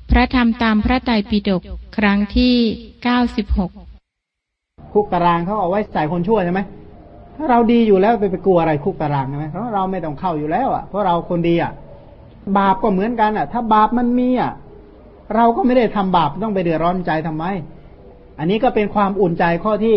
พระธรรมตามพระไตรปิฎกครั้งที่96 คุกตารางเขาเอาไว้ใส่คนชั่วใช่ไหมถ้าเราดีอยู่แล้วไปกลัวอะไรคุกตารางใช่ไหมเพราะเราไม่ต้องเข้าอยู่แล้วเพราะเราคนดีบาปก็เหมือนกันถ้าบาปมันมีเราก็ไม่ได้ทำบาปต้องไปเดือดร้อนใจทำไมอันนี้ก็เป็นความอุ่นใจข้อที่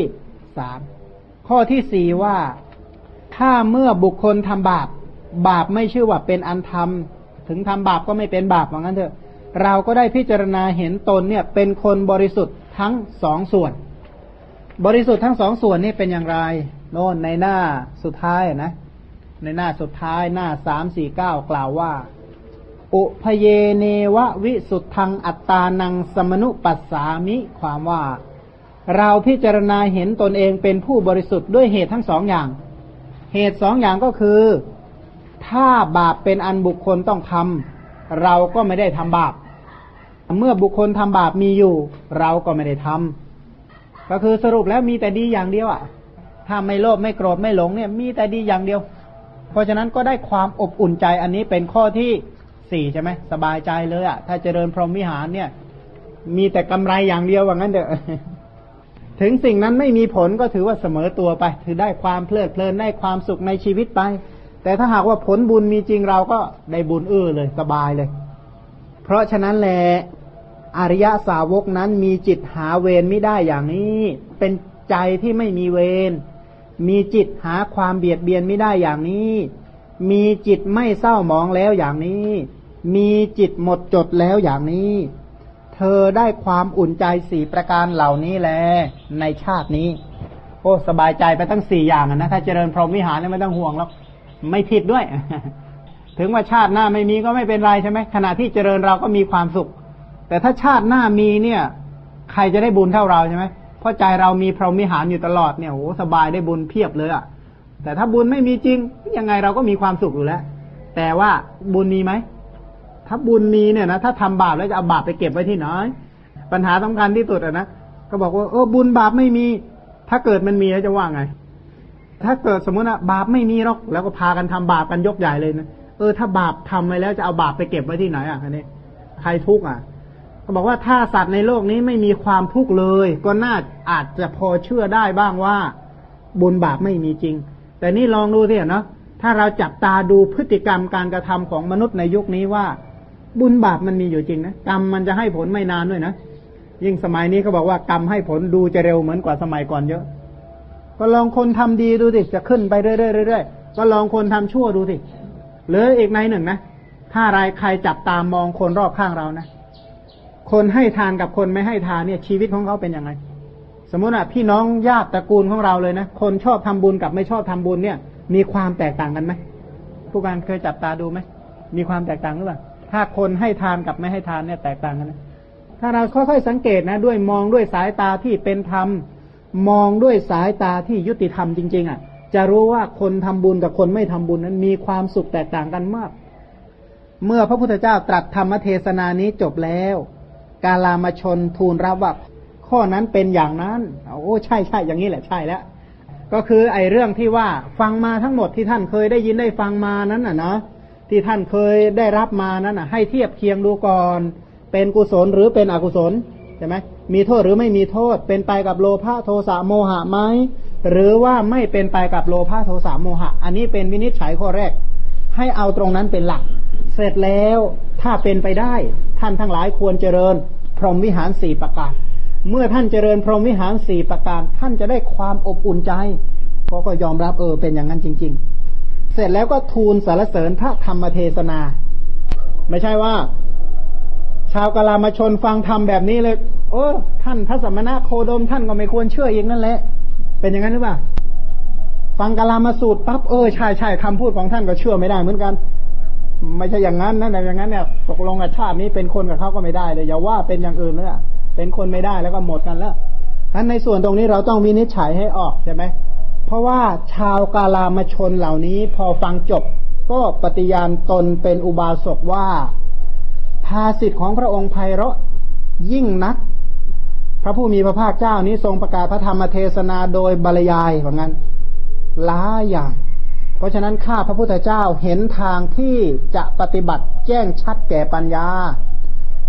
3ข้อที่4ว่าถ้าเมื่อบุคคลทำบาปไม่ชื่อว่าเป็นอันธรรมถึงทำบาปก็ไม่เป็นบาปว่างั้นเถอะเราก็ได้พิจารณาเห็นตนเนี่ยเป็นคนบริสุทธิ์ทั้ง2ส่วนบริสุทธิ์ทั้ง2ส่วนนี่เป็นอย่างไรโน่นในหน้าสุดท้ายนะในหน้าสุดท้ายหน้า349กล่าวว่าอุพเยเนวะวิสุทธังอัตตานังสมนุปัสสามิความว่าเราพิจารณาเห็นตนเองเป็นผู้บริสุทธิ์ด้วยเหตุทั้ง2อย่างเหตุ2อย่างก็คือถ้าบาปเป็นอันบุคคลต้องทำเราก็ไม่ได้ทำบาปเมื่อบุคคลทำบาปมีอยู่เราก็ไม่ได้ทำก็คือสรุปแล้วมีแต่ดีอย่างเดียวถ้าไม่โลภไม่โกรธไม่หลงเนี่ยมีแต่ดีอย่างเดียวเพราะฉะนั้นก็ได้ความอบอุ่นใจอันนี้เป็นข้อที่4ใช่ไหมสบายใจเลยถ้าเจริญพรหมวิหารเนี่ยมีแต่กำไรอย่างเดียวว่างั้นเถอะถึงสิ่งนั้นไม่มีผลก็ถือว่าเสมอตัวไปถือได้ความเพลิดเพลินได้ความสุขในชีวิตไปแต่ถ้าหากว่าผลบุญมีจริงเราก็ได้บุญเลยสบายเลยเพราะฉะนั้นแหละอริยสาวกนั้นมีจิตหาเวรไม่ได้อย่างนี้เป็นใจที่ไม่มีเวรมีจิตหาความเบียดเบียนไม่ได้อย่างนี้มีจิตไม่เศร้าหมองแล้วอย่างนี้มีจิตหมดจดแล้วอย่างนี้เธอได้ความอุ่นใจ4ประการเหล่านี้แลในชาตินี้โอ้สบายใจไปตั้ง4อย่างนะถ้าเจริญพรหมวิหารไม่ต้องห่วงแล้วไม่ผิดด้วย ถึงว่าชาติหน้าไม่มีก็ไม่เป็นไรใช่ไหมขณะที่เจริญเราก็มีความสุขแต่ถ้าชาติหน้ามีเนี่ยใครจะได้บุญเท่าเราใช่ไหมเพราะใจเรามีพรหมวิหารอยู่ตลอดเนี่ยโอ้สบายได้บุญเพียบเลยแต่ถ้าบุญไม่มีจริงยังไงเราก็มีความสุขอยู่แล้วแต่ว่าบุญมีไหมถ้าบุญมีเนี่ยนะถ้าทำบาปแล้วจะเอาบาปไปเก็บไว้ที่ไหนปัญหาสำคัญที่สุดนะก็บอกว่าบุญบาปไม่มีถ้าเกิดมันมีแล้วจะว่าไงถ้าเกิดสมมติบาปไม่มีหรอกแล้วก็พากันทำบาปกันยกใหญ่เลยนะถ้าบาปทำไว้แล้วจะเอาบาปไปเก็บไว้ที่ไหนอันนี้ใครทุกข์ก็บอกว่าถ้าสัตว์ในโลกนี้ไม่มีความทุกข์เลยก็น่าอาจจะพอเชื่อได้บ้างว่าบุญบาปไม่มีจริงแต่นี่ลองดูสิเนาะถ้าเราจับตาดูพฤติกรรมการกระทำของมนุษย์ในยุคนี้ว่าบุญบาปมันมีอยู่จริงนะกรรมมันจะให้ผลไม่นานด้วยนะยิ่งสมัยนี้เขาบอกว่ากรรมให้ผลดูจะเร็วเหมือนกว่าสมัยก่อนเยอะก็ลองคนทำดีดูสิจะขึ้นไปเรื่อยๆก็ลองคนทำชั่วดูสิหรืออีกในหนึ่งนะถ้าใครจับตามองคนรอบข้างเรานะคนให้ทานกับคนไม่ให้ทานเนี่ยชีวิตของเขาเป็นยังไงสมมติพี่น้องญาติตระกูลของเราเลยนะคนชอบทำบุญกับไม่ชอบทำบุญเนี่ยมีความแตกต่างกันไหมผู้การเคยจับตาดูไหมมีความแตกต่างหรือเปล่าถ้าคนให้ทานกับไม่ให้ทานเนี่ยแตกต่างกันนะถ้าเราค่อยๆสังเกตนะด้วยมองด้วยสายตาที่เป็นธรรมมองด้วยสายตาที่ยุติธรรมจริงๆจะรู้ว่าคนทำบุญกับคนไม่ทำบุญนั้นมีความสุขแตกต่างกันมากเมื่อพระพุทธเจ้าตรัสธรรมเทศนานี้จบแล้วกาลามชนทูลรับว่าข้อนั้นเป็นอย่างนั้นโอ้ใช่อย่างนี้แหละใช่แล้วก็คือไอ้เรื่องที่ว่าฟังมาทั้งหมดที่ท่านเคยได้ยินได้ฟังมานั้นนะที่ท่านเคยได้รับมานั้นให้เทียบเคียงดูก่อนเป็นกุศลหรือเป็นอกุศลใช่ไหมมีโทษหรือไม่มีโทษเป็นไปกับโลภะโทสะโมหะไหมหรือว่าไม่เป็นไปกับโลภะโทสะโมหะอันนี้เป็นวินิจฉัยข้อแรกให้เอาตรงนั้นเป็นหลักเสร็จแล้วถ้าเป็นไปได้ท่านทั้งหลายควรเจริญพรหมวิหาร4ประการเมื่อท่านเจริญพรหมวิหาร4ประการท่านจะได้ความอบอุ่นใจก็ยอมรับเป็นอย่างนั้นจริงๆเสร็จแล้วก็ทูลสรรเสริญพระธรรมเทศนาไม่ใช่ว่าชาวกาลามชนฟังธรรมแบบนี้เลยท่านพระสมณะโคดมท่านก็ไม่ควรเชื่ออีกนั่นแหละเป็นอย่างนั้นหรือเปล่าฟังกาลามสูตรปั๊บใช่คำพูดของท่านก็เชื่อไม่ได้เหมือนกันไม่ใช่อย่างนั้นนะแต่อย่างนั้นเนี่ยตกลงกับชาตินี้เป็นคนกับเขาก็ไม่ได้เลยอย่าว่าเป็นอย่างอื่นเลยเป็นคนไม่ได้แล้วก็หมดกันแล้วฉะนั้นในส่วนตรงนี้เราต้องวินิจฉัยให้ออกใช่ไหมเพราะว่าชาวกาลามชนเหล่านี้พอฟังจบก็ปฏิญาณตนเป็นอุบาสกว่าภาษิตของพระองค์ไพเราะยิ่งนักพระผู้มีพระภาคเจ้านี้ทรงประกาศพระธรรมเทศนาโดยบรรยายว่างั้นหลายอย่างเพราะฉะนั้นข้าพระพุทธเจ้าเห็นทางที่จะปฏิบัติแจ้งชัดแก่ปัญญา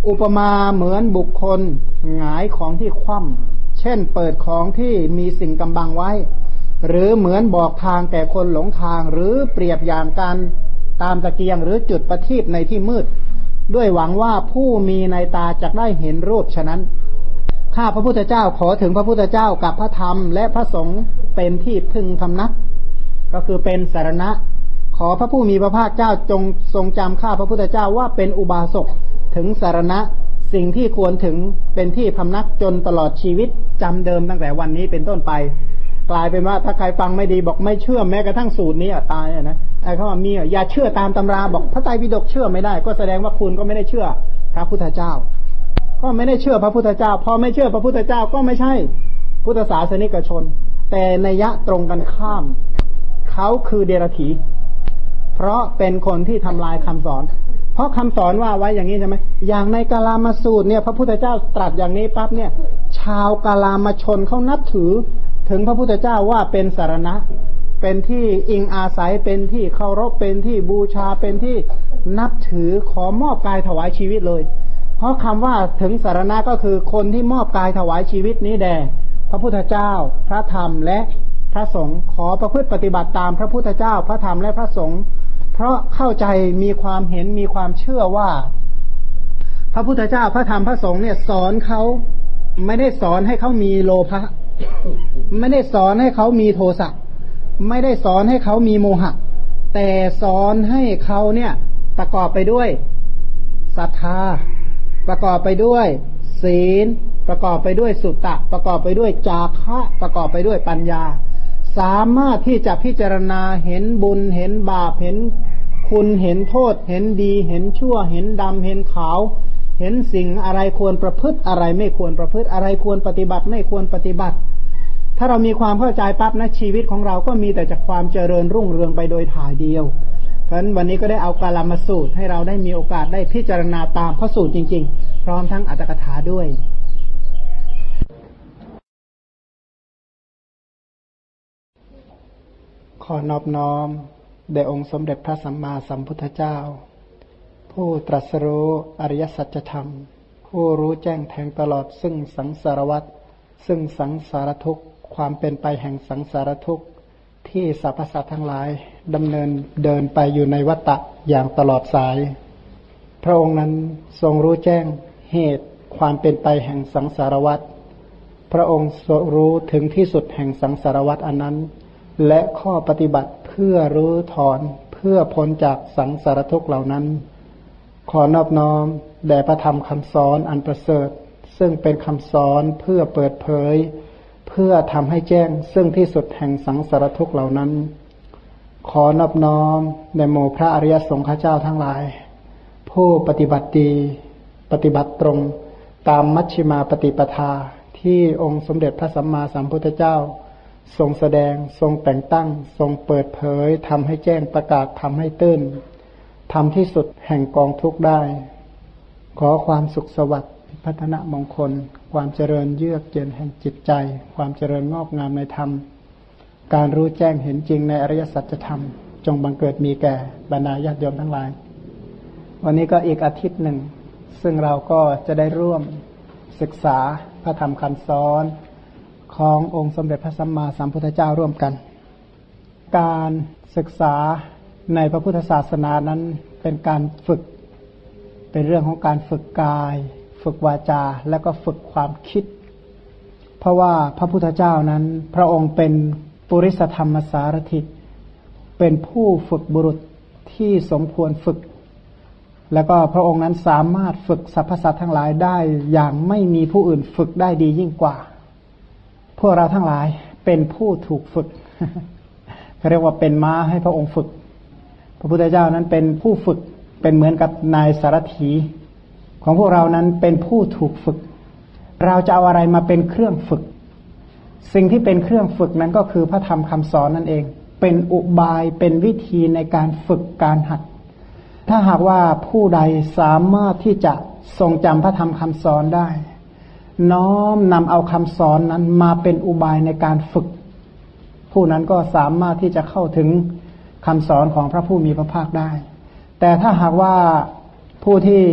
อุปมาเหมือนบุคคลหงายของที่คว่ำเช่นเปิดของที่มีสิ่งกำบังไว้หรือเหมือนบอกทางแก่คนหลงทางหรือเปรียบอย่างการตามตะเกียงหรือจุดประทีปในที่มืดด้วยหวังว่าผู้มีในตาจะได้เห็นรูปฉะนั้นข้าพระพุทธเจ้าขอถึงพระพุทธเจ้ากับพระธรรมและพระสงฆ์เป็นที่พึงพำนักก็คือเป็นสรณะขอพระผู้มีพระภาคเจ้าจงทรงจำข้าพระพุทธเจ้าว่าเป็นอุบาสกถึงสรณะสิ่งที่ควรถึงเป็นที่พำนักจนตลอดชีวิตจำเดิมตั้งแต่วันนี้เป็นต้นไปกลายเป็นว่าถ้าใครฟังไม่ดีบอกไม่เชื่อแม้กระทั่งสูตรนี้ตายนะไอ้เขาว่ามีอย่าเชื่อตามตำราบอกพระไตรปิฎกเชื่อไม่ได้ก็แสดงว่าคุณก็ไม่ได้เชื่อพระพุทธเจ้าก็ไม่ได้เชื่อพระพุทธเจ้าพอไม่เชื่อพระพุทธเจ้าก็ไม่ใช่พุทธศาสนิกชนแต่นัยยะตรงกันข้ามเขาคือเดรัจฉีเพราะเป็นคนที่ทำลายคำสอนเพราะคำสอนว่าไว้อย่างนี้ใช่ไหมอย่างในกาลามสูตรเนี่ยพระพุทธเจ้าตรัสอย่างนี้ปั๊บเนี่ยชาวกาลามชนเขานับถือถึงพระพุทธเจ้าว่าเป็นสรณะเป็นที่อิงอาศัยเป็นที่เคารพเป็นที่บูชาเป็นที่นับถือขอมอบกายถวายชีวิตเลยเพราะคำว่าถึงสรณะก็คือคนที่มอบกายถวายชีวิตนี้แด่พระพุทธเจ้าพระธรรมและพระสงฆ์ขอประพฤติปฏิบัติตามพระพุทธเจ้าพระธรรมและพระสงฆ์เพราะเข้าใจมีความเห็นมีความเชื่อว่าพระพุทธเจ้าพระธรรมพระสงฆ์เนี่ยสอนเขาไม่ได้สอนให้เขามีโลภะไม่ได้สอนให้เขามีโทสะไม่ได้สอนให้เขามีโมหะแต่สอนให้เขาเนี่ยประกอบไปด้วยศรัทธาประกอบไปด้วยศีลประกอบไปด้วยสุตตะประกอบไปด้วยจาคะประกอบไปด้วยปัญญาสามารถที่จะพิจารณาเห็นบุญเห็นบาปเห็นคุณเห็นโทษเห็นดีเห็นชั่วเห็นดำเห็นขาวเห็นสิ่งอะไรควรประพฤติอะไรไม่ควรประพฤติอะไรควรปฏิบัติไม่ควรปฏิบัติถ้าเรามีความเข้าใจปั๊บนะชีวิตของเราก็มีแต่จากความเจริญรุ่งเรืองไปโดยถ่ายเดียวเพราะฉะนั้นวันนี้ก็ได้เอากาลามสูตรให้เราได้มีโอกาสได้พิจารณาตามพระสูตรจริงๆพร้อมทั้งอรรถกถาด้วยขอนอบน้อมแด่องค์สมเด็จพระสัมมาสัมพุทธเจ้าผู้ตรัสรู้อริยสัจธรรมผู้รู้แจ้งแทงตลอดซึ่งสังสารวัฏซึ่งสังสารทุกข์ความเป็นไปแห่งสังสารทุกข์ที่สรรพสัตว์ทั้งหลายดำเนินเดินไปอยู่ในวัฏฏะอย่างตลอดสายพระองค์นั้นทรงรู้แจ้งเหตุความเป็นไปแห่งสังสารวัฏพระองค์ทรงรู้ถึงที่สุดแห่งสังสารวัฏอันนั้นและข้อปฏิบัติเพื่อรื้อถอนเพื่อพ้นจากสังสารทุกข์เหล่านั้นขอนอบน้อมแด่พระธรรมคำสอนอันประเสริฐซึ่งเป็นคำสอนเพื่อเปิดเผยเพื่อทำให้แจ้งซึ่งที่สุดแห่งสังสารทุกข์เหล่านั้นขอนอบน้อมแด่หมู่พระอริยสงฆ์เจ้าทั้งหลายผู้ปฏิบัติดีปฏิบัติตรงตามมัชฌิมาปฏิปทาที่องค์สมเด็จพระสัมมาสัมพุทธเจ้าทรงแสดงทรงแต่งตั้งทรงเปิดเผยทำให้แจ้งประกาศทำให้ตื้นทำที่สุดแห่งกองทุกข์ได้ขอความสุขสวัสดิ์พัฒนมงคลความเจริญเยือกเย็นแห่งจิตใจความเจริญงอกงามในธรรมการรู้แจ้งเห็นจริงในอริยสัจธรรมจงบังเกิดมีแก่บรรดาญาติโยมทั้งหลายวันนี้ก็อีกอาทิตย์หนึ่งซึ่งเราก็จะได้ร่วมศึกษาพระธรรมคำสอนขององค์สมเด็จพระสัมมาสัมพุทธเจ้าร่วมกันการศึกษาในพระพุทธศาสนานั้นเป็นการฝึกเป็นเรื่องของการฝึกกายฝึกวาจาและก็ฝึกความคิดเพราะว่าพระพุทธเจ้านั้นพระองค์เป็นปุริสธรรมสารถิเป็นผู้ฝึกบุรุษที่สมควรฝึกแล้วก็พระองค์นั้นสามารถฝึกสรรพสัตว์ทั้งหลายได้อย่างไม่มีผู้อื่นฝึกได้ดียิ่งกว่าพวกเราทั้งหลายเป็นผู้ถูกฝึก เขาเรียกว่าเป็นม้าให้พระองค์ฝึกพระพุทธเจ้านั้นเป็นผู้ฝึกเป็นเหมือนกับนายสารถีของพวกเรานั้นเป็นผู้ถูกฝึกเราจะเอาอะไรมาเป็นเครื่องฝึกสิ่งที่เป็นเครื่องฝึกนั้นก็คือพระธรรมคำสอนนั่นเองเป็นอุบายเป็นวิธีในการฝึกการหัดถ้าหากว่าผู้ใดสามารถที่จะทรงจำพระธรรมคำสอนได้น้อมนำเอาคำสอนนั้นมาเป็นอุบายในการฝึกผู้นั้นก็สามารถที่จะเข้าถึงคำสอนของพระผู้มีพระภาคได้แต่ถ้าหากว่าผู้ที่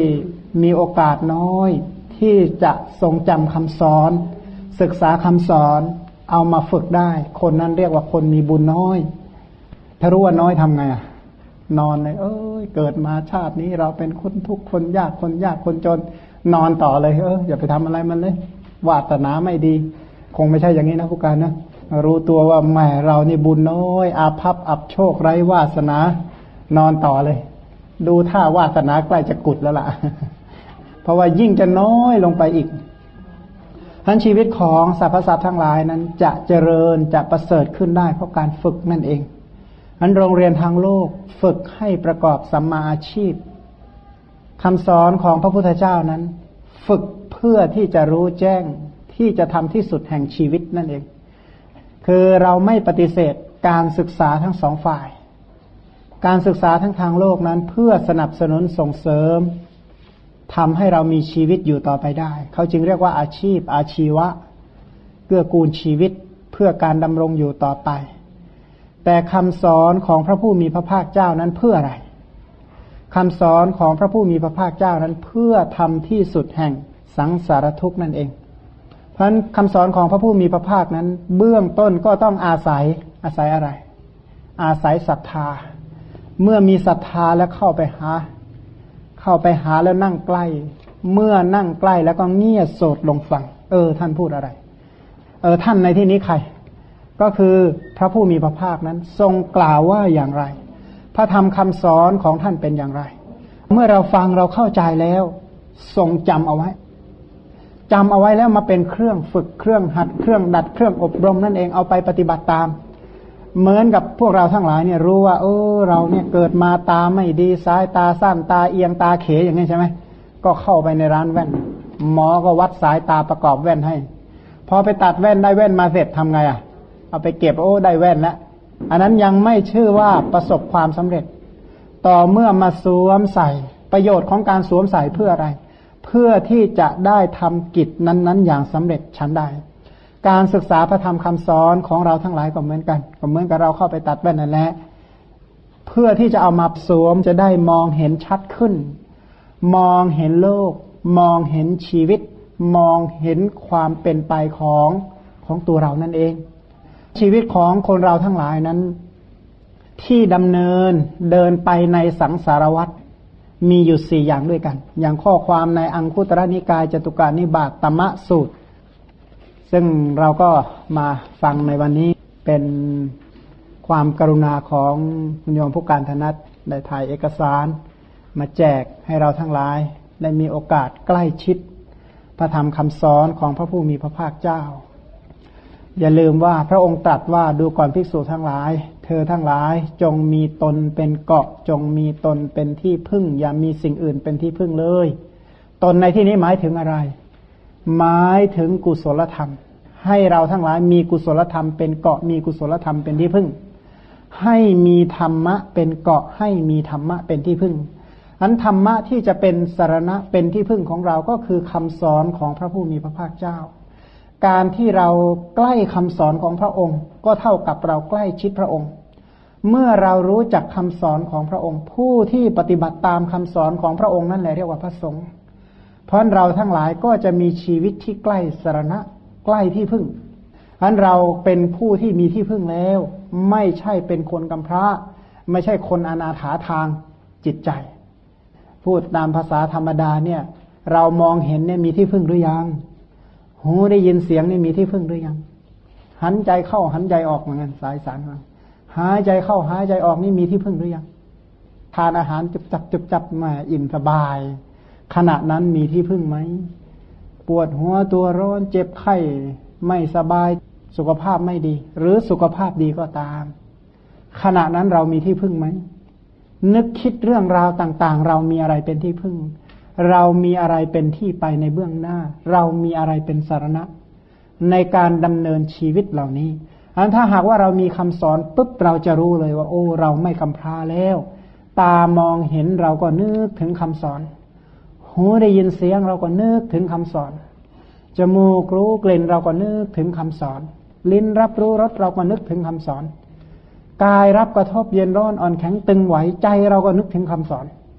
มีโอกาสน้อยที่จะทรงจำคำสอนศึกษาคำสอนเอามาฝึกได้คนนั้นเรียกว่าคนมีบุญน้อยถ้ารู้ว่าน้อยทำไงนอนเลยเกิดมาชาตินี้เราเป็นคนทุกข์คนยากคนจนนอนต่อเลยอย่าไปทำอะไรมันเลยวาสนาไม่ดีคงไม่ใช่อย่างนี้นะผู้การนะรู้ตัวว่าแหมเรานี่บุญน้อยอาภัพอับโชคไร้วาสนานอนต่อเลยดูท่าวาสนาใกล้จะกุดแล้วล่ะ เพราะว่ายิ่งจะน้อยลงไปอีกทั้นชีวิตของสรรพสัตว์ทั้งหลายนั้นจะเจริญจะประเสริฐขึ้นได้เพราะการฝึกนั่นเองอันโรงเรียนทางโลกฝึกให้ประกอบสัมมาอาชีพคำสอนของพระพุทธเจ้านั้นฝึกเพื่อที่จะรู้แจ้งที่จะทำที่สุดแห่งชีวิตนั่นเองคือเราไม่ปฏิเสธการศึกษาทั้งสองฝ่ายการศึกษาทั้งทางโลกนั้นเพื่อสนับสนุนส่งเสริมทำให้เรามีชีวิตอยู่ต่อไปได้เขาจึงเรียกว่าอาชีพอาชีวะเกื้อกูลชีวิตเพื่อการดำรงอยู่ต่อไปแต่คำสอนของพระผู้มีพระภาคเจ้านั้นเพื่ออะไรคำสอนของพระผู้มีพระภาคเจ้านั้นเพื่อทำที่สุดแห่งสังสารทุกข์นั่นเองเพราะฉะนั้นคำสอนของพระผู้มีพระภาคนั้นเบื้องต้นก็ต้องอาศัยอะไรอาศัยศรัทธาเมื่อมีศรัทธาแล้วเข้าไปหาแล้วนั่งใกล้เมื่อนั่งใกล้แล้วก็เงี่ยโสดลงฟังท่านพูดอะไรท่านในที่นี้ใครก็คือพระผู้มีพระภาคนั้นทรงกล่าวว่าอย่างไรพระธรรมคำสอนของท่านเป็นอย่างไรเมื่อเราฟังเราเข้าใจแล้วทรงจำเอาไว้แล้วมาเป็นเครื่องฝึกเครื่องหัดเครื่องดัดเครื่องอบรมนั่นเองเอาไปปฏิบัติตามเหมือนกับพวกเราทั้งหลายเนี่ยรู้ว่าเราเนี่ยเกิดมาตาไม่ดีสายตาสั้นตาเอียงตาเขอย่างนี้ใช่ไหมก็เข้าไปในร้านแว่นหมอก็วัดสายตาประกอบแว่นให้พอไปตัดแว่นได้แว่นมาเสร็จทำไงเอาไปเก็บได้แว่นแล้วอันนั้นยังไม่ชื่อว่าประสบความสำเร็จต่อเมื่อมาสวมใส่ประโยชน์ของการสวมใส่เพื่ออะไรเพื่อที่จะได้ทำกิจนั้นๆอย่างสำเร็จชั้นใดการศึกษาพระธรรมคำสอนของเราทั้งหลายก็เหมือนกันเราเข้าไปตัดแว่นนั่นแหละเพื่อที่จะเอามาสวมจะได้มองเห็นชัดขึ้นมองเห็นโลกมองเห็นชีวิตมองเห็นความเป็นไปของตัวเรานั่นเองชีวิตของคนเราทั้งหลายนั้นที่ดำเนินเดินไปในสังสารวัฏมีอยู่4อย่างด้วยกันอย่างข้อความในอังคุตรนิกายจตุกานิบาตตมะสูตรซึ่งเราก็มาฟังในวันนี้เป็นความกรุณาของคุณโยมผู้การธนัตได้ถ่ายเอกสารมาแจกให้เราทั้งหลายได้มีโอกาสใกล้ชิดพระธรรมคำสอนของพระผู้มีพระภาคเจ้าอย่าลืมว่าพระองค์ตรัสว่าดูก่อนภิกษุทั้งหลายเธอทั้งหลายจงมีตนเป็นเกาะจงมีตนเป็นที่พึ่งอย่ามีสิ่งอื่นเป็นที่พึ่งเลยตนในที่นี้หมายถึงอะไรหมายถึงกุศลธรรมให้เราทั้งหลายมีกุศลธรรมเป็นเกาะมีกุศลธรรมเป็นที่พึ่งให้มีธรรมะเป็นเกาะให้มีธรรมะเป็นที่พึ่งอันธรรมะที่จะเป็นสรณะเป็นที่พึ่งของเราก็คือคำสอนของพระผู้มีพระภาคเจ้าการที่เราใกล้คำสอนของพระองค์ก็เท่ากับเราใกล้ชิดพระองค์เมื่อเรารู้จักคำสอนของพระองค์ผู้ที่ปฏิบัติตามคำสอนของพระองค์นั่นแหละเรียกว่าพระสงฆ์เพราะเราทั้งหลายก็จะมีชีวิตที่ใกล้สรณะใกล้ที่พึ่งอันเราเป็นผู้ที่มีที่พึ่งแล้วไม่ใช่เป็นคนกำพร้าไม่ใช่คนอนาถาทางจิตใจพูดตามภาษาธรรมดาเนี่ยเรามองเห็นเนี่ยมีที่พึ่งหรือยังหูได้ยินเสียงนี่มีที่พึ่งหรือยังหันใจเข้าหันใจออกเหมือนกันสายสารหายใจเข้าหายใจออกนี่มีที่พึ่งหรือยังทานอาหารจุบจับมาอิ่มสบายขณะนั้นมีที่พึ่งไหมปวดหัวตัวร้อนเจ็บไข้ไม่สบายสุขภาพไม่ดีหรือสุขภาพดีก็ตามขณะนั้นเรามีที่พึ่งไหมนึกคิดเรื่องราวต่างๆเรามีอะไรเป็นที่พึ่งเรามีอะไรเป็นที่ไปในเบื้องหน้าเรามีอะไรเป็นสรณะในการดำเนินชีวิตเหล่านี้ถ้าหากว่าเรามีคำสอนปุ๊บเราจะรู้เลยว่าโอ้เราไม่กำพร้าแล้วตามองเห็นเราก็นึกถึงคำสอนหูได้ยินเสียงเราก็นึกถึงคำสอนจมูกรู้กลิ่นเราก็นึกถึงคำสอนลิ้นรับรู้รสเราก็นึกถึงคำสอนกายรับกระทบเย็นร้อนอ่อนแข็งตึงไหวใจเราก็นึกถึงคำสอน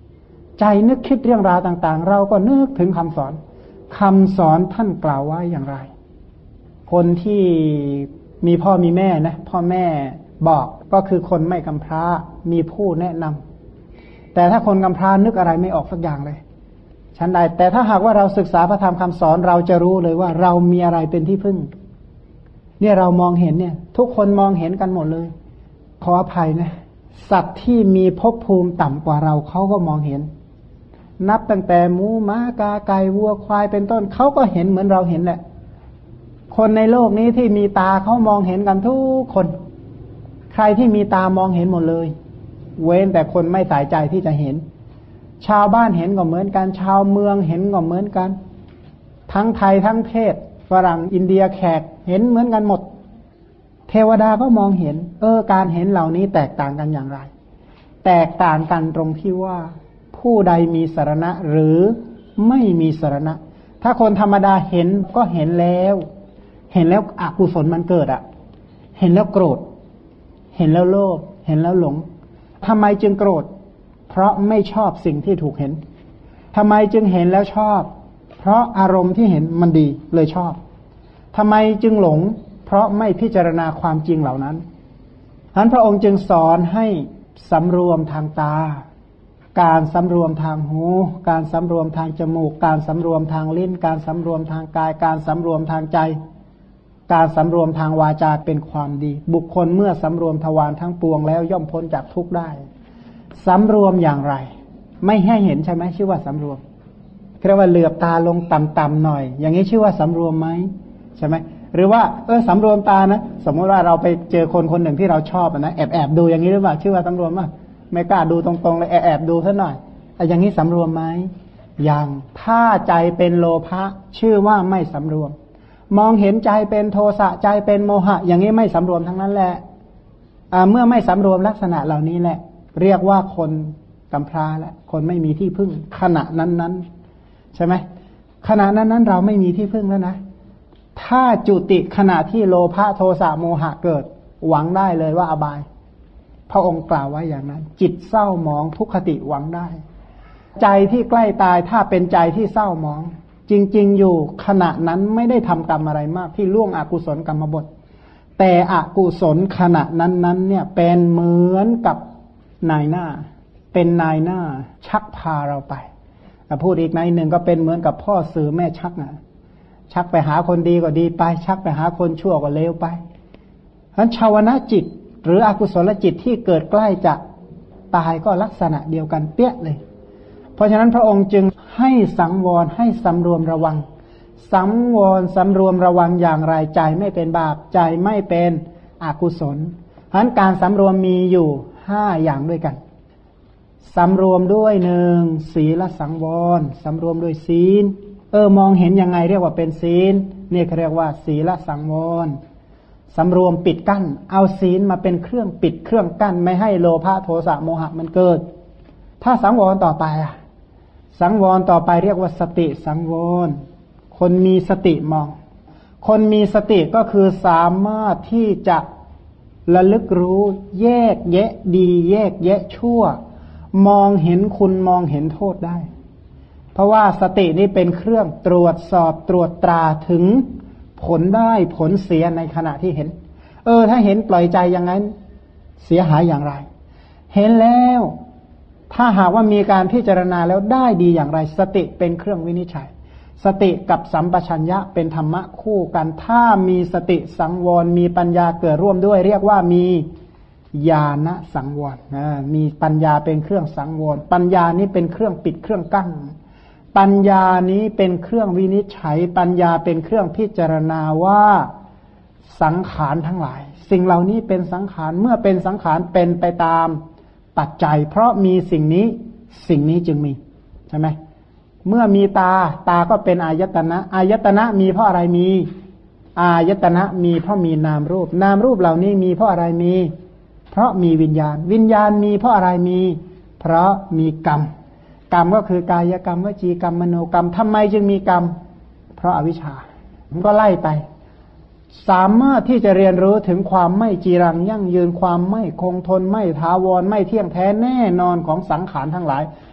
ใจนึกคิดเรื่องราวต่างๆเราก็นึกถึงคำสอนท่านกล่าวไว้อย่างไรคนที่มีพ่อมีแม่นะพ่อแม่บอกก็คือคนไม่กำพร้ามีผู้แนะนำแต่ถ้าคนกำพร้านึกอะไรไม่ออกสักอย่างเลยชั้นใดแต่ถ้าหากว่าเราศึกษาพระธรรมคำสอนเราจะรู้เลยว่าเรามีอะไรเป็นที่พึ่งเนี่ยเรามองเห็นเนี่ยทุกคนมองเห็นกันหมดเลยขออภัยนะสัตว์ที่มีภพภูมิต่ำกว่าเราเขาก็มองเห็นนับตั้งแต่หมูม้ากาไก่วัวควายเป็นต้นเขาก็เห็นเหมือนเราเห็นแหละคนในโลกนี้ที่มีตาเขามองเห็นกันทุกคนใครที่มีตามองเห็นหมดเลยเว้นแต่คนไม่ใส่ใจที่จะเห็นชาวบ้านเห็นก็เหมือนกันชาวเมืองเห็นก็เหมือนกันทั้งไทยทั้งเทศฝรั่งอินเดียแขกเห็นเหมือนกันหมดเทวดาก็มองเห็นการเห็นเหล่านี้แตกต่างกันอย่างไรแตกต่างกันตรงที่ว่าผู้ใดมีสรณะหรือไม่มีสรณะถ้าคนธรรมดาเห็นก็เห็นแล้วอกุศลมันเกิดเห็นแล้วโกรธเห็นแล้วโลภเห็นแล้วหลงทำไมจึงโกรธเพราะไม่ชอบสิ่งที่ถูกเห็นทำไมจึงเห็นแล้วชอบเพราะอารมณ์ที่เห็นมันดีเลยชอบทำไมจึงหลงเพราะไม่พิจารณาความจริงเหล่านั้นฉะนั้นพระองค์จึงสอนให้สำรวมทางตาการสำรวมทางหูการสำรวมทางจมูกการสำรวมทางลิ้นการสำรวมทางกายการสำรวมทางใจการสำรวมทางวาจาเป็นความดีบุคคลเมื่อสำรวมทวารทั้งปวงแล้วย่อมพ้นจากทุกข์ได้สำรวมอย่างไรไม่ให้เห็นใช่ไหมชื่อว่าสำรวมเรียกว่าเหลือบตาลงต่ำๆหน่อยอย่างนี้ชื่อว่าสำรวมไหมใช่ไหมหรือว่าสำรวมตานะสมมติว่าเราไปเจอคนคนหนึ่งที่เราชอบนะแอบดูอย่างนี้หรือเปล่าชื่อว่าสำรวมป่ะไม่กล้าดูตรงๆเลยแอบดูซะหน่อยอย่างนี้สำรวมไหมยังถ้าใจเป็นโลภะชื่อว่าไม่สำรวมมองเห็นใจเป็นโทสะใจเป็นโมหะอย่างนี้ไม่สำรวมทั้งนั้นแหละเมื่อไม่สำรวมลักษณะเหล่านี้แหละเรียกว่าคนกำพร้าและคนไม่มีที่พึ่งขณะนั้นๆใช่ไหมขณะนั้นๆเราไม่มีที่พึ่งแล้วนะถ้าจุติขณะที่โลภะโทสะโมหะเกิดหวังได้เลยว่าอบายพระองค์กล่าวไว้อย่างนั้นจิตเศร้าหมองทุกขติหวังได้ใจที่ใกล้ตายถ้าเป็นใจที่เศร้าหมองจริงๆอยู่ขณะนั้นไม่ได้ทำกรรมอะไรมากที่ล่วงอกุศลกรรมบทแต่อกุศลขณะนั้นๆเนี่ยเป็นเหมือนกับนายหน้าเป็นนายหน้าชักพาเราไปพูดอีกในหนึ่งก็เป็นเหมือนกับพ่อสื่อแม่ชักชักไปหาคนดีก็ดีไปชักไปหาคนชั่วก็เลวไปฉะนั้นชาวนะจิตหรืออกุศลจิตที่เกิดใกล้จะตายก็ลักษณะเดียวกันเปี้ยเลยเพราะฉะนั้นพระองค์จึงให้สังวรให้สำรวมระวังสังวรสำรวมระวังอย่างไรใจไม่เป็นบาปใจไม่เป็นอกุศลฉะนั้นการสำรวมมีอยู่5อย่างด้วยกันสำรวมด้วย1ศีลสังวรสำรวมด้วยศีลมองเห็นยังไงเรียกว่าเป็นศีลนี่เขาเรียกว่าศีลสังวรสำรวมปิดกั้นเอาศีลมาเป็นเครื่องปิดเครื่องกั้นไม่ให้โลภะโทสะโมหะมันเกิดถ้าสังวรต่อไปสังวรต่อไปเรียกว่าสติสังวรคนมีสติมองคนมีสติก็คือสามารถที่จะระลึกรู้แยกแยะดีแยกแยะชั่วมองเห็นคุณมองเห็นโทษได้เพราะว่าสตินี้เป็นเครื่องตรวจสอบตรวจตราถึงผลได้ผลเสียในขณะที่เห็นถ้าเห็นปล่อยใจอย่างนั้นเสียหายอย่างไรเห็นแล้วถ้าหากว่ามีการพิจารณาแล้วได้ดีอย่างไรสติเป็นเครื่องวินิจฉัยสติกับสัมปชัญญะเป็นธรรมะคู่กันถ้ามีสติสังวรมีปัญญาเกิดร่วมด้วยเรียกว่ามีญาณสังวรมีปัญญาเป็นเครื่องสังวรปัญญานี้เป็นเครื่องปิดเครื่องกั้นปัญญานี้เป็นเครื่องวินิจฉัยปัญญาเป็นเครื่องพิจารณาว่าสังขารทั้งหลายสิ่งเหล่านี้เป็นสังขารเมื่อเป็นสังขารเป็นไปตามปัจจัยเพราะมีสิ่งนี้จึงมีใช่ไหมเมื่อมีตาก็เป็นอายตนะอายตนะมีเพราะอะไรมีอายตนะมีเพราะมีนามรูปนามรูปเหล่านี้มีเพราะอะไรมีเพราะมีวิญญาณวิญญาณมีเพราะอะไรมีเพราะมีกรรมกรรมก็คือกายกรรมวจีกรรมมโนกรรมทำไมจึงมีกรรมเพราะอวิชชามันก็ไล่ไปสามารถที่จะเรียนรู้ถึงความไม่จีรังยั่งยืนความไม่คงทนไม่ถาวรไม่เที่ยงแท้แน่นอนของสังขารทั้งหลาย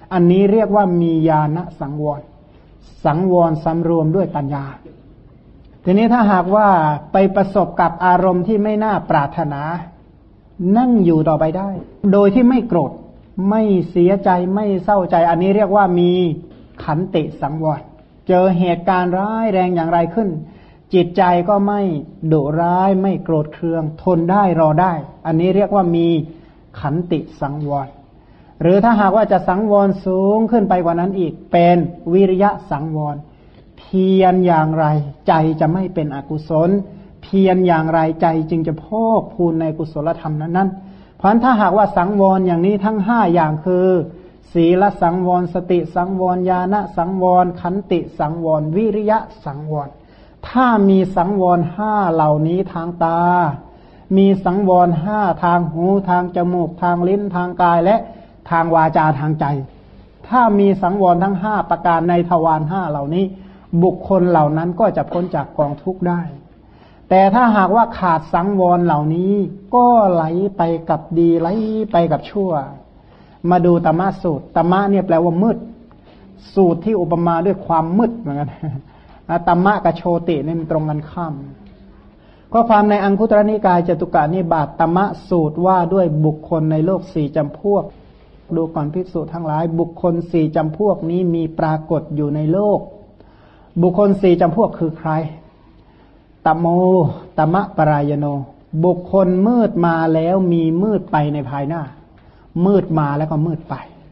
อันนี้เรียกว่ามีญาณสังวรสังวรสำรวมด้วยปัญญาทีนี้ถ้าหากว่าไปประสบกับอารมณ์ที่ไม่น่าปรารถนานั่งอยู่ต่อไปได้โดยที่ไม่โกรธไม่เสียใจไม่เศร้าใจอันนี้เรียกว่ามีขันติสังวรเจอเหตุการณ์ร้ายแรงอย่างไรขึ้นจิตใจก็ไม่ดุร้ายไม่โกรธเคืองทนได้รอได้อันนี้เรียกว่ามีขันติสังวรหรือถ้าหากว่าจะสังวรสูงขึ้นไปกว่านั้นอีกเป็นวิริยะสังวรเพียรอย่างไรใจจะไม่เป็นอกุศลเพียรอย่างไรใจจึงจะพอกพูนในกุศลธรรมนั้นๆเพราะฉะนั้นถ้าหากว่าสังวรอย่างนี้ทั้ง5อย่างคือศีลสังวรสติสังวรญาณสังวรขันติสังวรวิริยะสังวรถ้ามีสังวร5เหล่านี้ทางตามีสังวร5ทางหูทางจมูกทางลิ้นทางกายและทางวาจาทางใจถ้ามีสังวรทั้ง5ประการในทวาร5เหล่านี้บุคคลเหล่านั้นก็จะพ้นจากกองทุกข์ได้แต่ถ้าหากว่าขาดสังวรเหล่านี้ก็ไหลไปกับดีไหลไปกับชั่วมาดูตมะสูตรตมะเนี่ยแปลว่ามืดสูตรที่อุปมาด้วยความมืดเหมือนกันตมะกับโชตินี่มันตรงกันข้ามข้อความในอังคุตรนิกายจตุกานิบาตตมะสูตรว่าด้วยบุคคลในโลก4จำพวกดูก่อนภิกษุทั้งหลายบุคคล4จำพวกนี้มีปรากฏอยู่ในโลกบุคคล4จำพวกคือใครตโมตมะปรายโนบุคคลมืดมาแล้วมีมืดไปในภายหน้ามืดมาแล้วก็มืดไป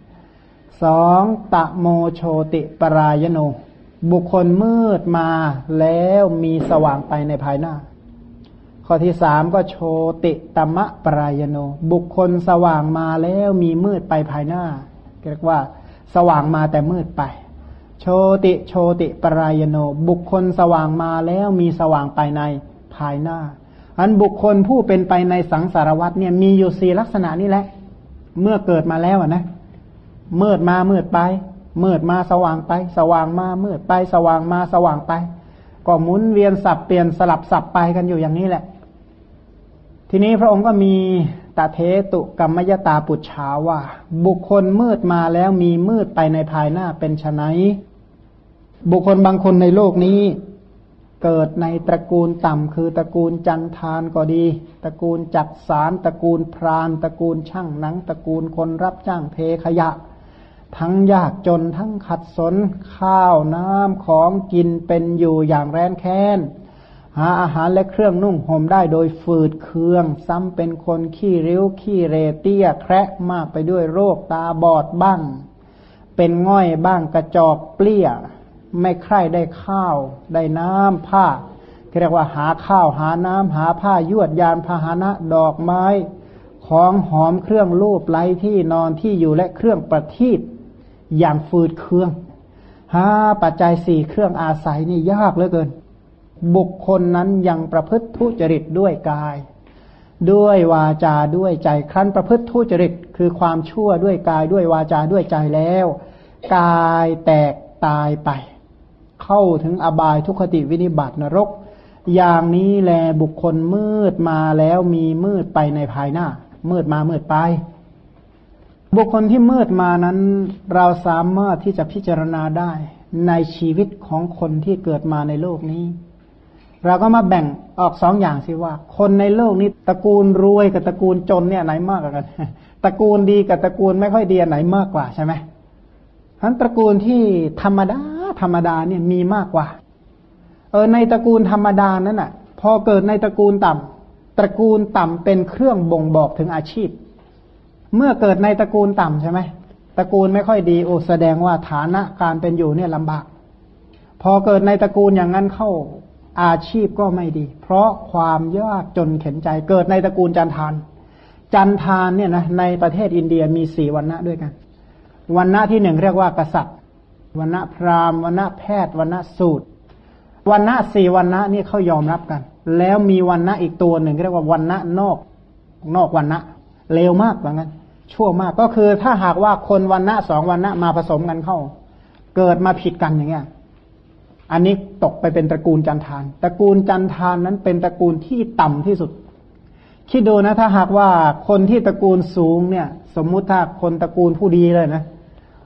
2ตโมโชติปรายโนบุคคลมืดมาแล้วมีสว่างไปในภายหน้าข้อที่3ก็โชติตมะปรายโนบุคคลสว่างมาแล้วมีมืดไปภายหน้าเรียกว่าสว่างมาแต่มืดไปโชติปรายโนบุคคลสว่างมาแล้วมีสว่างไปในภายหน้าอันบุคคลผู้เป็นไปในสังสารวัฏเนี่ยมีอยู่4ลักษณะนี้แหละเมื่อเกิดมาแล้วนะมืดมามืดไปมืดมาสว่างไปสว่างมามืดไปสว่างมาสว่างไปก็หมุนเวียนสับเปลี่ยนสลับสับไปกันอยู่อย่างนี้แหละทีนี้พระองค์ก็มีตเทตุกัมมยตาปุจฉาว่าบุคคลมืดมาแล้วมีมืดไปในภายหน้าเป็นไฉนบุคคลบางคนในโลกนี้เกิดในตระกูลต่ำคือตระกูลจันทานก็ดีตระกูลจักสารตระกูลพรานตระกูลช่างหนังตระกูลคนรับจ้างเทขยะทั้งยากจนทั้งขัดสนข้าวน้ำของกินเป็นอยู่อย่างแร้นแค้นหาอาหารและเครื่องนุ่งห่มได้โดยฝืดเคืองซ้ำเป็นคนขี้ริ้วขี้เรเตี้ยแคระมากไปด้วยโรคตาบอดบ้างเป็นง่อยบ้างกระจอกเปลี้ยไม่ใคร่ได้ข้าวได้น้ำผ้าเรียกว่าหาข้าวหาน้ำหาผ้ายวดยานพาหนะดอกไม้ของหอมเครื่องลูบไล้ที่นอนที่อยู่และเครื่องประทีปอย่างฝืดเคืองหาปัจจัย4เครื่องอาศัยนี่ยากเหลือเกินบุคคลนั้นยังประพฤติทุจริตด้วยกายด้วยวาจาด้วยใจครั้นประพฤติทุจริตคือความชั่วด้วยกายด้วยวาจาด้วยใจแล้วกายแตกตายไปเข้าถึงอบายทุกขติวินิบาตนรกอย่างนี้แลบุคคลมืดมาแล้วมีมืดไปในภายหน้ามืดมามืดไปบุคคลที่มืดมานั้นเราสามารถที่จะพิจารณาได้ในชีวิตของคนที่เกิดมาในโลกนี้เราก็มาแบ่งออก2อย่างสิว่าคนในโลกนี้ตระกูลรวยกับตระกูลจนเนี่ยไหนมากกว่ากันตระกูลดีกับตระกูลไม่ค่อยดีไหนมากกว่าใช่ไหมทั้นตระกูลที่ธรรมดาเนี่ยมีมากกว่าในตระกูลธรรมดานั้นน่ะพอเกิดในตระกูลต่ำตระกูลต่ำเป็นเครื่องบ่งบอกถึงอาชีพเมื่อเกิดในตระกูลต่ำใช่ไหมตระกูลไม่ค่อยดีโอ้แสดงว่าฐานะการเป็นอยู่เนี่ยลำบากพอเกิดในตระกูลอย่างนั้นเข้าอาชีพก็ไม่ดีเพราะความยากจนเข็ญใจเกิดในตระกูลจันทานเนี่ยนะในประเทศอินเดียมี4วรรณะด้วยกันวรรณะที่1เรียกว่ากษัตริย์วรรณะพราหมณ์วรรณะแพทย์วรรณะสูตรวรรณะ4วรรณะนี่เขายอมรับกันแล้วมีวรรณะอีกตัวหนึ่งเรียกว่าวรรณะนอกวรรณะเลวมากว่างั้นชั่วมากก็คือถ้าหากว่าคนวรรณะ2วรรณะมาผสมกันเข้าเกิดมาผิดกันอย่างเงี้ยอันนี้ตกไปเป็นตระกูลจันทานตระกูลจันทานนั้นเป็นตระกูลที่ต่ำที่สุดคิดดูนะถ้าหากว่าคนที่ตระกูลสูงเนี่ยสมมุติถ้าคนตระกูลผู้ดีเลยนะ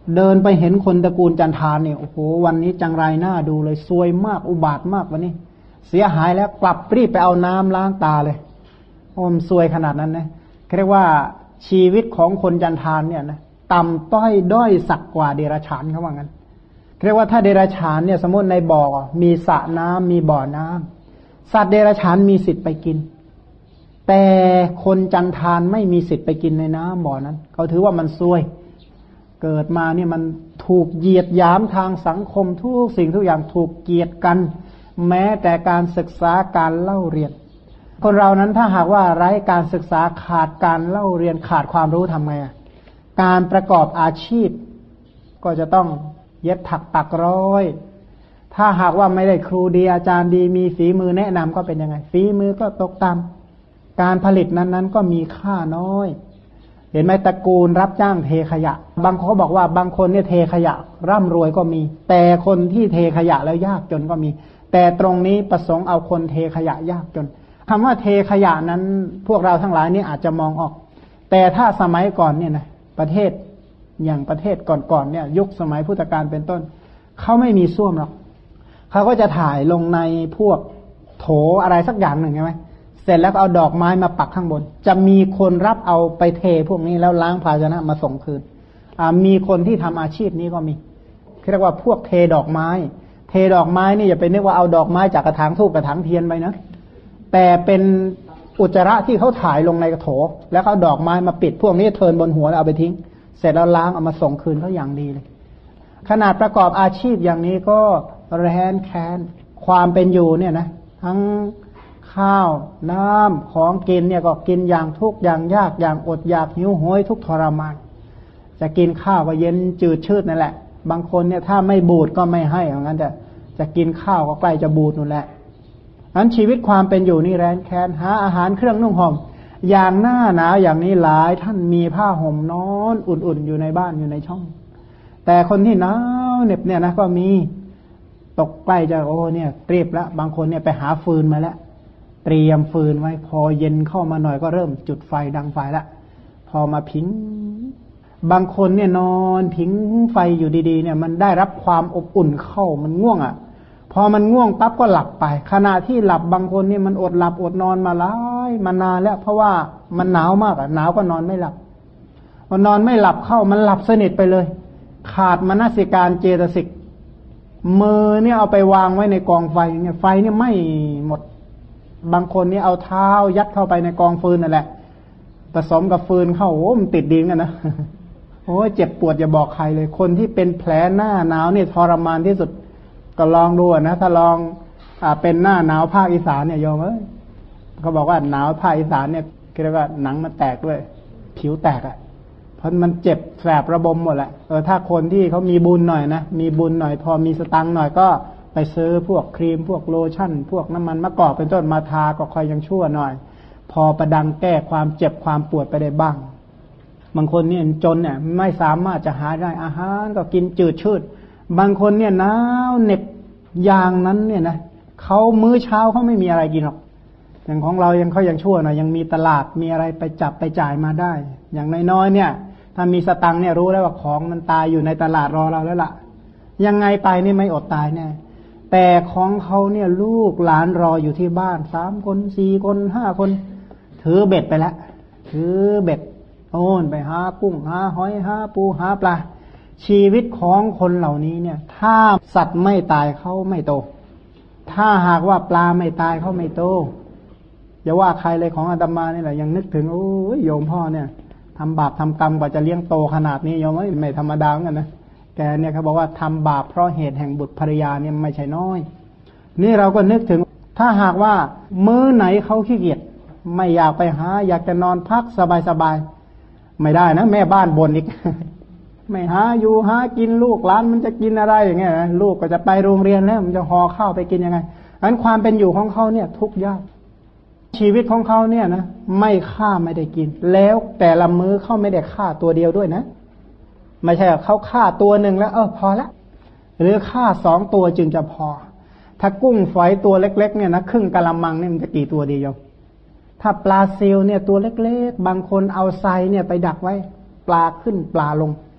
เดินไปเห็นคนตระกูลจันทานเนี่ยโอ้โหวันนี้จังไรหน้าดูเลยซวยมากอุบาทมากวันนี้เสียหายแล้วกลับรีบไปเอาน้ำล้างตาเลยโอ้มซวยขนาดนั้นนะเรียกว่าชีวิตของคนจันทานเนี่ยนะต่ำต้อยด้อยสักกว่าเดรัจฉานเขาว่างั้นเรียกว่าถ้าเดรัจฉานเนี่ยสมมติในบ่อมีสระน้ำมีบ่อน้ำสัตว์เดรัจฉานมีสิทธิ์ไปกินแต่คนจันทานไม่มีสิทธิ์ไปกินในน้ำบ่อนั้นเขาถือว่ามันซวยเกิดมาเนี่ยมันถูกเหยียดหยามทางสังคมทุกสิ่งทุกอย่างถูกเกลียดกันแม้แต่การศึกษาการเล่าเรียนคนเรานั้นถ้าหากว่าไร้การศึกษาขาดการเล่าเรียนขาดความรู้ทำไงการประกอบอาชีพก็จะต้องเย็บถักปักร้อยถ้าหากว่าไม่ได้ครูดีอาจารย์ดีมีฝีมือแนะนำก็เป็นยังไงฝีมือก็ตกต่ำการผลิตนั้นก็มีค่าน้อยเห็นไหมตระกูลรับจ้างเทขยะบางคนบอกว่าบางคนเนี่ยเทขยะร่ำรวยก็มีแต่คนที่เทขยะแล้วยากจนก็มีแต่ตรงนี้ประสงค์เอาคนเทขยะยากจนคำว่าเทขยะนั้นพวกเราทั้งหลายนี่อาจจะมองออกแต่ถ้าสมัยก่อนเนี่ยนะประเทศอย่างประเทศก่อนๆเนี่ยยุคสมัยพุทธกาลเป็นต้นเขาไม่มีส้วมหรอกเขาก็จะถ่ายลงในพวกโถอะไรสักอย่างหนึ่งใช่ไหมเสร็จแล้วก็เอาดอกไม้มาปักข้างบนจะมีคนรับเอาไปเทพวกนี้แล้วล้างภาชนะมาส่งคืนมีคนที่ทำอาชีพนี้ก็มีเรียกว่าพวกเทดอกไม้เทดอกไม้นี่อย่าไปนึกว่าเอาดอกไม้จากกระถางธูปกระถางเทียนไปนะแต่เป็นอุจจาระที่เขาถ่ายลงในกระโถแล้วเขาดอกไม้มาปิดพวกนี้เทินบนหัวแล้วเอาไปทิ้งเสร็จแล้วล้างเอามาส่งคืนเขาอย่างดีเลยขนาดประกอบอาชีพอย่างนี้ก็แร้นแค้นความเป็นอยู่เนี่ยนะทั้งข้าวน้ำของกินเนี่ยก็กินอย่างทุกอย่างยากอย่างอดอยากหิวโหยทุกทรมานจะกินข้าวก็เย็นจืดชืดนั่นแหละบางคนเนี่ยถ้าไม่บูดก็ไม่ให้เหมือนกันจะกินข้าวก็ใกล้จะบูดนู่นแหละนั้นชีวิตความเป็นอยู่นี่แร้นแค้นหาอาหารเครื่องนุ่งห่มอย่างหน้าหนาวอย่างนี้หลายท่านมีผ้าห่มนอนอุ่นๆอยู่ในบ้านอยู่ในช่องแต่คนที่หนาวเหน็บเนี่ยนะก็มีตกใกล้จะโอ้เนี่ยเรียบแล้วบางคนเนี่ยไปหาฟืนมาแล้วเตรียมฟืนไว้พอเย็นเข้ามาหน่อยก็เริ่มจุดไฟดังไฟละพอมาผิงบางคนเนี่ยนอนผิงไฟอยู่ดีๆเนี่ยมันได้รับความอบอุ่นเข้ามันง่วงพอมันง่วงปั๊บก็หลับไปขณะที่หลับบางคนเนี่ยมันอดหลับอดนอนมาหลายมานานแล้วเพราะว่ามันหนาวมากหนาวก็นอนไม่หลับพอนอนไม่หลับเข้ามันหลับสนิทไปเลยขาดมนสิการเจตสิกมือเนี่ยเอาไปวางไว้ในกองไฟเนี่ยไฟเนี่ยไหม้หมดบางคนเนี่ยเอาเท้ายัดเข้าไปในกองฟืนนั่นแหละผสมกับฟืนเข้าโอ้มันติดดีกันนะโอ้เจ็บปวดอย่าบอกใครเลยคนที่เป็นแผลหน้าหนาวเนี่ยทรมานที่สุดก็ลองดูนะถ้าลองเป็นหน้าหนาวภาคอีสานเนี่ยโยมเขาบอกว่าหนาวภาคอีสานเนี่ยเรียกว่าหนังมันแตกด้วยผิวแตกเพราะมันเจ็บแสบระบมหมดแหละถ้าคนที่เขามีบุญหน่อยนะมีบุญหน่อยพอมีสตังค์หน่อยก็ไปซื้อพวกครีมพวกโลชั่นพวกน้ำมันมะกอกเป็นต้นมาทาก็ค่อยยังชั่วหน่อยพอประดังแก้ความเจ็บความปวดไปได้บ้างบางคนเนี่ยจนเนี่ยไม่สามารถจะหาได้อาหารก็กินจืดชืดบางคนเนี่ยหนาวเหน็บอย่างนั้นเนี่ยนะเขามื้อเช้าเขาไม่มีอะไรกินหรอกอย่างของเรายังเขายังชั่วหน่อยยังมีตลาดมีอะไรไปจับไปจ่ายมาได้อย่างน้อยๆเนี่ยถ้ามีสตังค์เนี่ยรู้แล้วว่าของมันตายอยู่ในตลาดรอเราแล้วล่ะยังไงไปนี่ไม่อดตายแน่แต่ของเขาเนี่ยลูกหลานรออยู่ที่บ้าน3 คน4 คน5 คนถือเบ็ดไปแล้วถือเบ็ดโน่นไปหากุ้งหาหอยหาปูหาปลาชีวิตของคนเหล่านี้เนี่ยถ้าสัตว์ไม่ตายเขาไม่โตถ้าหากว่าปลาไม่ตายเขาไม่โตอย่าว่าใครเลยของอาตมานี่แหละยังนึกถึงโอ้ยโยมพ่อเนี่ยทำบาปทำกรรมกว่าจะเลี้ยงโตขนาดนี้โยมไม่ธรรมดาเหมือนกันนะแกเนี่ยเขาบอกว่าทำบาปเพราะเหตุแห่งบุตรภรรยาเนี่ยไม่ใช่น้อยนี่เราก็นึกถึงถ้าหากว่ามื้อไหนเขาขี้เกียจไม่อยากไปหาอยากจะนอนพักสบายๆไม่ได้นะแม่บ้านบ่นอีก ไม่หาอยู่หากินลูกหลานมันจะกินอะไรอย่างเงี้ยนะลูกก็จะไปโรงเรียนแล้วมันจะห่อข้าวไปกินยังไงอันความเป็นอยู่ของเขาเนี่ยทุกข์ยากชีวิตของเขาเนี่ยนะไม่ฆ่าไม่ได้กินแล้วแต่ละมื้อเขาไม่ได้ฆ่าตัวเดียวด้วยนะไม่ใช่เขาฆ่าตัวหนึ่งแล้วพอละหรือฆ่า2 ตัวจึงจะพอถ้ากุ้งฝอยตัวเล็กๆเนี่ยนะครึ่งกะละมังเนี่ยมันจะกี่ตัวเดียวถ้าปลาซิลเนี่ยตัวเล็กๆบางคนเอาไซเนี่ยไปดักไว้ปลาขึ้นปลาลง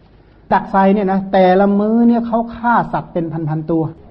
ดักไฟเนี่ยนะแต่ละมื้อเนี่ยเขาฆ่าสัตว์เป็นพันๆตัว